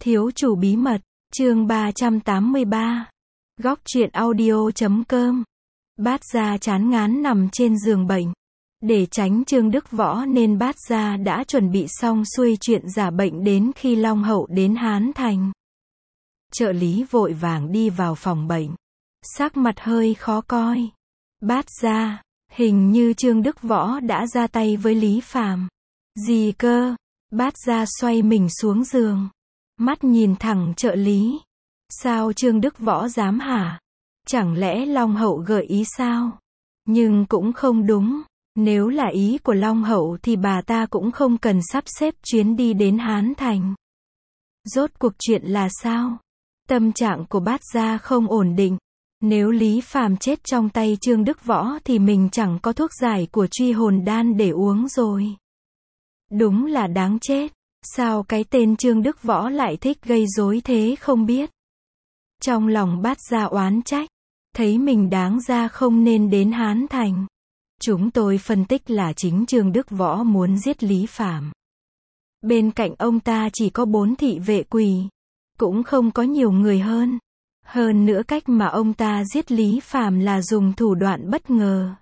Thiếu chủ bí mật, chương 383. Góc truyện audio.com. Bát Gia chán ngán nằm trên giường bệnh. Để tránh Trương Đức Võ nên Bát Gia đã chuẩn bị xong xuôi chuyện giả bệnh đến khi Long Hậu đến Hán Thành. Trợ lý vội vàng đi vào phòng bệnh. Sắc mặt hơi khó coi. Bát Gia, hình như Trương Đức Võ đã ra tay với Lý Phàm. Gì cơ? Bát Gia xoay mình xuống giường. Mắt nhìn thẳng trợ lý. Sao Trương Đức Võ dám hả? Chẳng lẽ Long Hậu gợi ý sao? Nhưng cũng không đúng. Nếu là ý của Long Hậu thì bà ta cũng không cần sắp xếp chuyến đi đến Hán Thành. Rốt cuộc chuyện là sao? Tâm trạng của Bát Gia không ổn định. Nếu Lý Phàm chết trong tay Trương Đức Võ thì mình chẳng có thuốc giải của truy hồn đan để uống rồi. Đúng là đáng chết. Sao cái tên Trương Đức Võ lại thích gây rối thế không biết? Trong lòng Bát Gia oán trách. Thấy mình đáng ra không nên đến Hán Thành. Chúng tôi phân tích là chính Trương Đức Võ muốn giết Lý Phàm. Bên cạnh ông ta chỉ có 4 thị vệ quỳ. Cũng không có nhiều người hơn. Hơn nữa cách mà ông ta giết Lý Phàm là dùng thủ đoạn bất ngờ.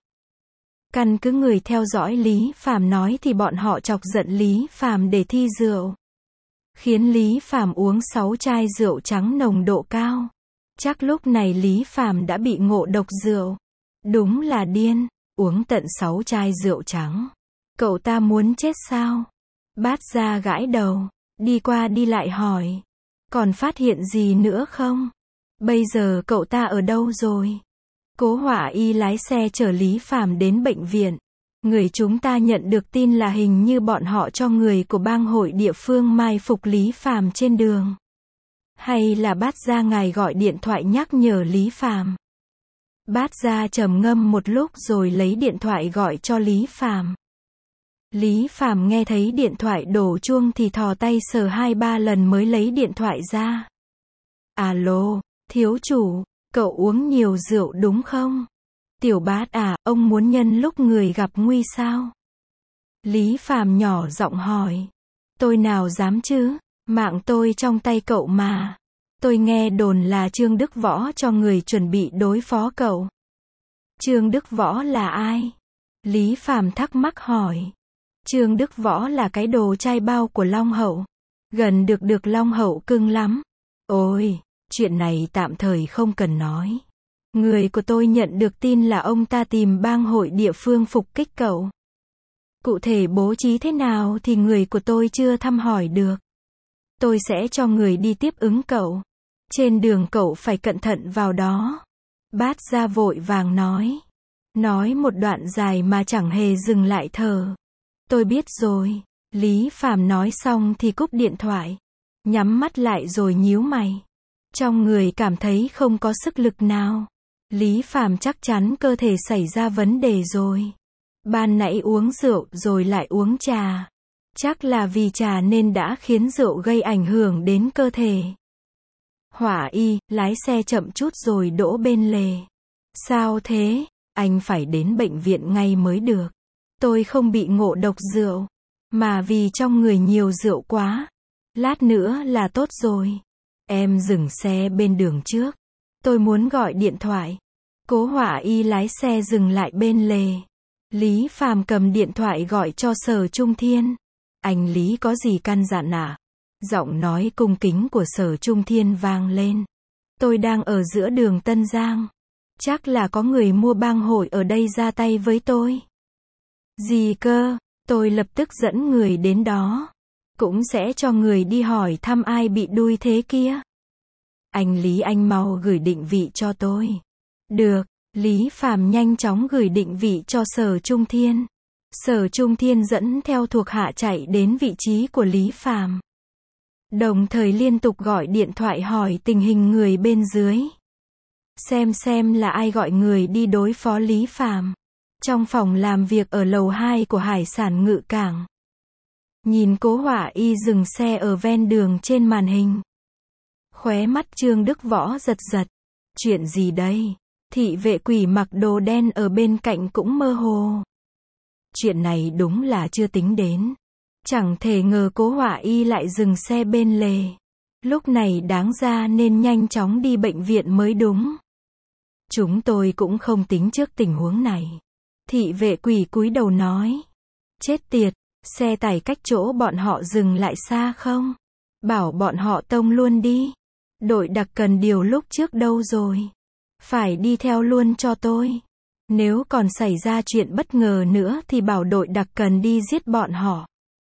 Căn cứ người theo dõi Lý Phàm nói thì bọn họ chọc giận Lý Phàm để thi rượu. Khiến Lý Phàm uống 6 chai rượu trắng nồng độ cao. Chắc lúc này Lý Phàm đã bị ngộ độc rượu. Đúng là điên, uống tận 6 chai rượu trắng. Cậu ta muốn chết sao? Bát Gia gãi đầu, đi qua đi lại hỏi. Còn phát hiện gì nữa không? Bây giờ cậu ta ở đâu rồi? Cố Hỏa Y lái xe chở Lý Phàm đến bệnh viện. Người chúng ta nhận được tin là hình như bọn họ cho người của bang hội địa phương mai phục Lý Phàm trên đường. Hay là Bát Gia ngài gọi điện thoại nhắc nhở Lý Phàm? Bát Gia trầm ngâm một lúc rồi lấy điện thoại gọi cho Lý Phàm. Lý Phàm nghe thấy điện thoại đổ chuông thì thò tay sờ 2-3 lần mới lấy điện thoại ra. Alo, thiếu chủ, cậu uống nhiều rượu đúng không? Tiểu Bát à, ông muốn nhân lúc người gặp nguy sao? Lý Phàm nhỏ giọng hỏi. Tôi nào dám chứ, mạng tôi trong tay cậu mà. Tôi nghe đồn là Trương Đức Võ cho người chuẩn bị đối phó cậu. Trương Đức Võ là ai? Lý Phàm thắc mắc hỏi. Trương Đức Võ là cái đồ trai bao của Long Hậu. Gần được Long Hậu cưng lắm. Ôi, chuyện này tạm thời không cần nói. Người của tôi nhận được tin là ông ta tìm bang hội địa phương phục kích cậu. Cụ thể bố trí thế nào thì người của tôi chưa thăm hỏi được. Tôi sẽ cho người đi tiếp ứng cậu. Trên đường cậu phải cẩn thận vào đó. Bát Gia vội vàng nói. Nói một đoạn dài mà chẳng hề dừng lại thở. Tôi biết rồi. Lý Phàm nói xong thì cúp điện thoại. Nhắm mắt lại rồi nhíu mày. Trong người cảm thấy không có sức lực nào. Lý Phàm chắc chắn cơ thể xảy ra vấn đề rồi. Ban nãy uống rượu rồi lại uống trà. Chắc là vì trà nên đã khiến rượu gây ảnh hưởng đến cơ thể. Hỏa Y, lái xe chậm chút rồi đỗ bên lề. Sao thế? Anh phải đến bệnh viện ngay mới được. Tôi không bị ngộ độc rượu. Mà vì trong người nhiều rượu quá. Lát nữa là tốt rồi. Em dừng xe bên đường trước. Tôi muốn gọi điện thoại. Cố Hỏa Y lái xe dừng lại bên lề. Lý Phàm cầm điện thoại gọi cho Sở Trung Thiên. Anh Lý có gì căn dặn à? Giọng nói cung kính của Sở Trung Thiên vang lên. Tôi đang ở giữa đường Tân Giang. Chắc là có người mua bang hội ở đây ra tay với tôi. Gì cơ? Tôi lập tức dẫn người đến đó. Cũng sẽ cho người đi hỏi thăm ai bị đuôi thế kia. Anh Lý anh mau gửi định vị cho tôi. Được, Lý Phàm nhanh chóng gửi định vị cho Sở Trung Thiên. Sở Trung Thiên dẫn theo thuộc hạ chạy đến vị trí của Lý Phàm. Đồng thời liên tục gọi điện thoại hỏi tình hình người bên dưới. Xem là ai gọi người đi đối phó Lý Phàm. Trong phòng làm việc ở lầu 2 của Hải sản Ngự Cảng. Nhìn Cố Hỏa Y dừng xe ở ven đường trên màn hình. Khóe mắt Trương Đức Võ giật giật. Chuyện gì đây? Thị vệ quỷ mặc đồ đen ở bên cạnh cũng mơ hồ. Chuyện này đúng là chưa tính đến. Chẳng thể ngờ Cố Hỏa Y lại dừng xe bên lề. Lúc này đáng ra nên nhanh chóng đi bệnh viện mới đúng. Chúng tôi cũng không tính trước tình huống này. Thị vệ quỷ cúi đầu nói. Chết tiệt, xe tải cách chỗ bọn họ dừng lại xa không? Bảo bọn họ tông luôn đi. Đội đặc cần điều lúc trước đâu rồi? Phải đi theo luôn cho tôi. Nếu còn xảy ra chuyện bất ngờ nữa thì bảo đội đặc cần đi giết bọn họ.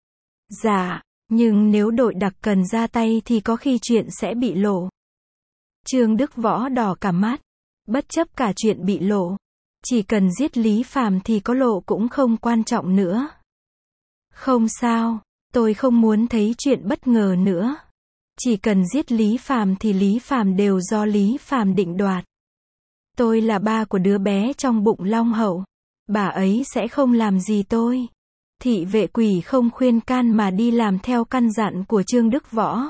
Dạ, nhưng nếu đội đặc cần ra tay thì có khi chuyện sẽ bị lộ. Trương Đức Võ đỏ cả mắt. Bất chấp cả chuyện bị lộ. Chỉ cần giết Lý Phàm thì có lộ cũng không quan trọng nữa. Không sao, tôi không muốn thấy chuyện bất ngờ nữa. Chỉ cần giết Lý Phàm thì Lý Phàm đều do Lý Phàm định đoạt. Tôi là ba của đứa bé trong bụng Long Hậu. Bà ấy sẽ không làm gì tôi. Thị vệ quỷ không khuyên can mà đi làm theo căn dặn của Trương Đức Võ.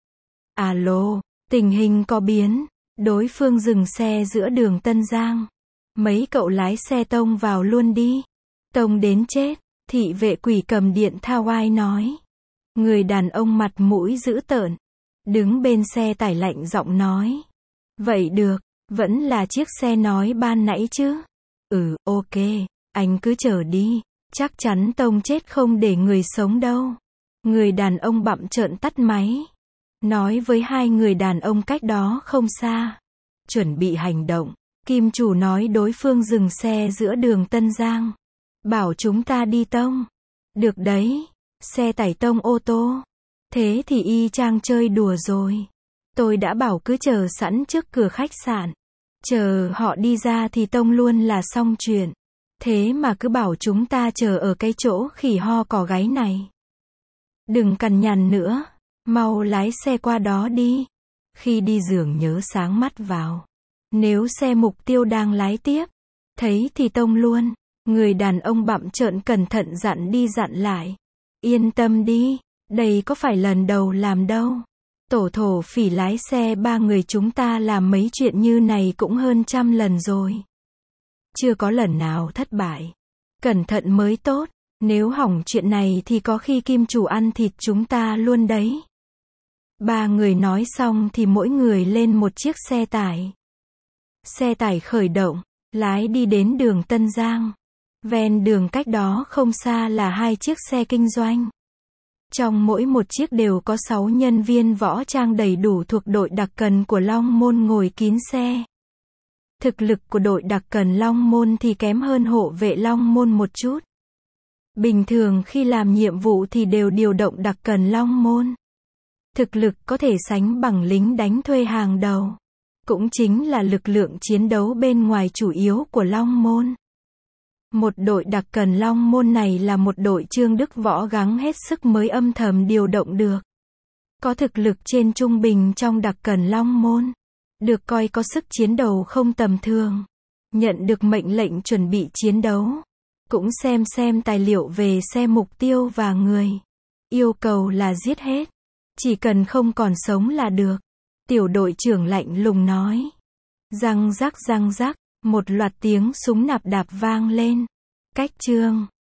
Alo, tình hình có biến. Đối phương dừng xe giữa đường Tân Giang. Mấy cậu lái xe tông vào luôn đi. Tông đến chết. Thị vệ quỷ cầm điện thao oai nói. Người đàn ông mặt mũi dữ tợn. Đứng bên xe tải lạnh giọng nói. Vậy được, vẫn là chiếc xe nói ban nãy chứ. Ok, anh cứ chờ đi. Chắc chắn tông chết không để người sống đâu. Người đàn ông bặm trợn tắt máy. Nói với hai người đàn ông cách đó không xa. Chuẩn bị hành động. Kim chủ nói đối phương dừng xe giữa đường Tân Giang. Bảo chúng ta đi tông. Được đấy. Xe tải tông ô tô. Thế thì y chang chơi đùa rồi. Tôi đã bảo cứ chờ sẵn trước cửa khách sạn. Chờ họ đi ra thì tông luôn là xong chuyện. Thế mà cứ bảo chúng ta chờ ở cái chỗ khỉ ho cò gáy này. Đừng cằn nhằn nữa. Mau lái xe qua đó đi. Khi đi giường nhớ sáng mắt vào. Nếu xe mục tiêu đang lái tiếp. Thấy thì tông luôn. Người đàn ông bặm trợn cẩn thận dặn đi dặn lại. Yên tâm đi. Đây có phải lần đầu làm đâu. Tổ thổ phỉ lái xe ba người chúng ta làm mấy chuyện như này cũng hơn 100 lần rồi. Chưa có lần nào thất bại. Cẩn thận mới tốt. Nếu hỏng chuyện này thì có khi kim chủ ăn thịt chúng ta luôn đấy. Ba người nói xong thì mỗi người lên một chiếc xe tải. Xe tải khởi động, lái đi đến đường Tân Giang. Ven đường cách đó không xa là hai chiếc xe kinh doanh. Trong mỗi một chiếc đều có 6 nhân viên võ trang đầy đủ thuộc đội đặc cần của Long Môn ngồi kín xe. Thực lực của đội đặc cần Long Môn thì kém hơn hộ vệ Long Môn một chút. Bình thường khi làm nhiệm vụ thì đều điều động đặc cần Long Môn. Thực lực có thể sánh bằng lính đánh thuê hàng đầu. Cũng chính là lực lượng chiến đấu bên ngoài chủ yếu của Long Môn. Một đội đặc cần Long Môn này là một đội Trương Đức Võ gắng hết sức mới âm thầm điều động được. Có thực lực trên trung bình trong đặc cần Long Môn. Được coi có sức chiến đấu không tầm thường. Nhận được mệnh lệnh chuẩn bị chiến đấu. Cũng xem tài liệu về xe mục tiêu và người. Yêu cầu là giết hết. Chỉ cần không còn sống là được. Tiểu đội trưởng lạnh lùng nói. Răng rắc, một loạt tiếng súng nạp đạp vang lên. Cách Trương